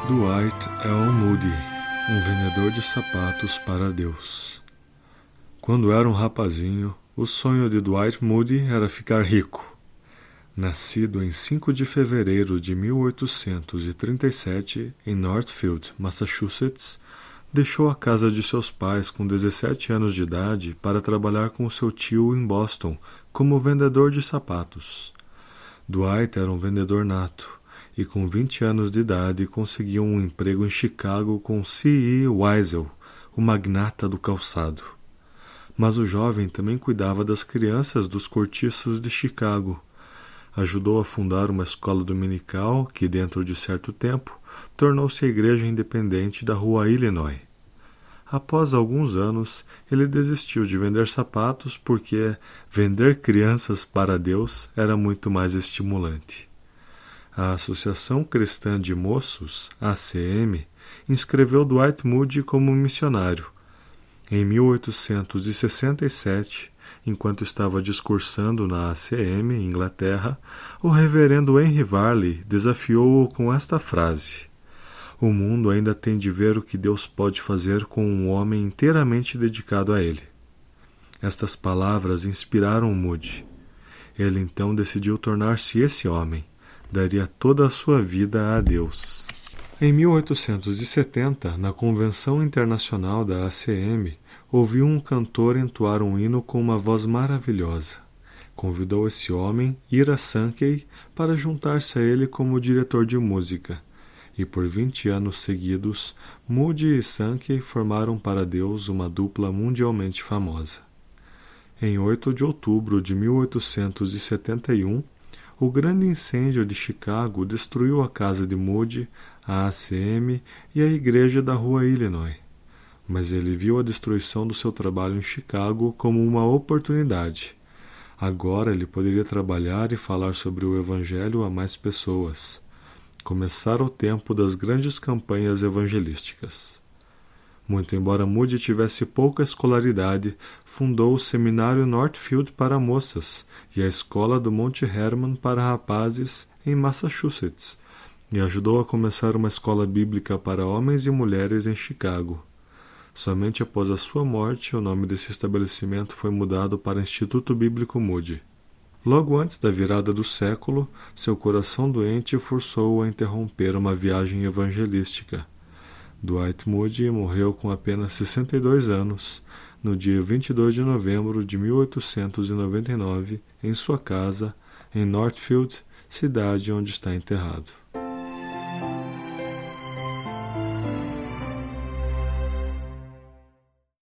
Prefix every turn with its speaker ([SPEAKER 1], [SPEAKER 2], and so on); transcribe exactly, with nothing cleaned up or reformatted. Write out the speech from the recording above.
[SPEAKER 1] Dwight L. Moody, um vendedor de sapatos para Deus. Quando era um rapazinho, o sonho de Dwight Moody era ficar rico. Nascido em cinco de fevereiro de mil oitocentos e trinta e sete em Northfield, Massachusetts, deixou a casa de seus pais com dezessete anos de idade para trabalhar com seu tio em Boston como vendedor de sapatos. Dwight era um vendedor nato e com vinte anos de idade conseguiu um emprego em Chicago com C E Weisel, o magnata do calçado. Mas o jovem também cuidava das crianças dos cortiços de Chicago. Ajudou a fundar uma escola dominical que, dentro de certo tempo, tornou-se a igreja independente da rua Illinois. Após alguns anos, ele desistiu de vender sapatos porque vender crianças para Deus era muito mais estimulante. A Associação Cristã de Moços, A C M, inscreveu Dwight Moody como missionário. Em mil oitocentos e sessenta e sete, enquanto estava discursando na A C M, em Inglaterra, o reverendo Henry Varley desafiou-o com esta frase: "O mundo ainda tem de ver o que Deus pode fazer com um homem inteiramente dedicado a ele." Estas palavras inspiraram Moody. Ele então decidiu tornar-se esse homem. Daria toda a sua vida a Deus. Em mil oitocentos e setenta, na Convenção Internacional da A C M, ouviu um cantor entoar um hino com uma voz maravilhosa. Convidou esse homem, Ira Sankey, para juntar-se a ele como diretor de música. E por vinte anos seguidos, Moody e Sankey formaram para Deus uma dupla mundialmente famosa. Em oito de outubro de mil oitocentos e setenta e um, o grande incêndio de Chicago destruiu a casa de Moody, a A C M e a igreja da rua Illinois. Mas ele viu a destruição do seu trabalho em Chicago como uma oportunidade. Agora ele poderia trabalhar e falar sobre o Evangelho a mais pessoas. Começara o tempo das grandes campanhas evangelísticas. Muito embora Moody tivesse pouca escolaridade, fundou o Seminário Northfield para moças e a Escola do Monte Herman para rapazes em Massachusetts, e ajudou a começar uma escola bíblica para homens e mulheres em Chicago. Somente após a sua morte, o nome desse estabelecimento foi mudado para Instituto Bíblico Moody. Logo antes da virada do século, seu coração doente forçou-o a interromper uma viagem evangelística. Dwight Moody morreu com apenas sessenta e dois anos, no dia vinte e dois de novembro de mil oitocentos e noventa e nove, em sua casa, em Northfield, cidade onde está enterrado.